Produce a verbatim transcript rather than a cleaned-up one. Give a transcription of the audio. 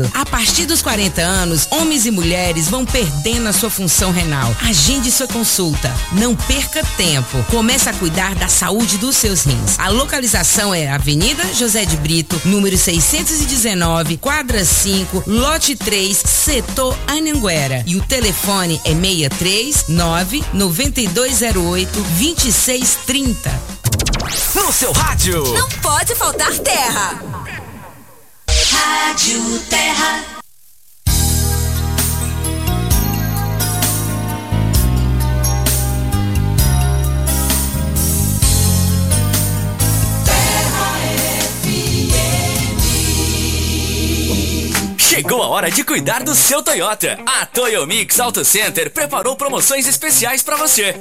cuidado. A partir dos quarenta anos, homens e mulheres vão perdendo a sua função renal. Agende sua consulta. Não perca tempo. Comece a cuidar da saúde dos seus rins. A localização é Avenida José de Brito, número seiscentos e dezenove, quadra cinco, lote três, setor Anhanguera. E o telefone é seis três nove, nove dois zero oito, dois seis três zero. No seu rádio. Não pode faltar terra. Rádio Terra. Chegou a hora de cuidar do seu Toyota. A Toyomix Auto Center preparou promoções especiais para você.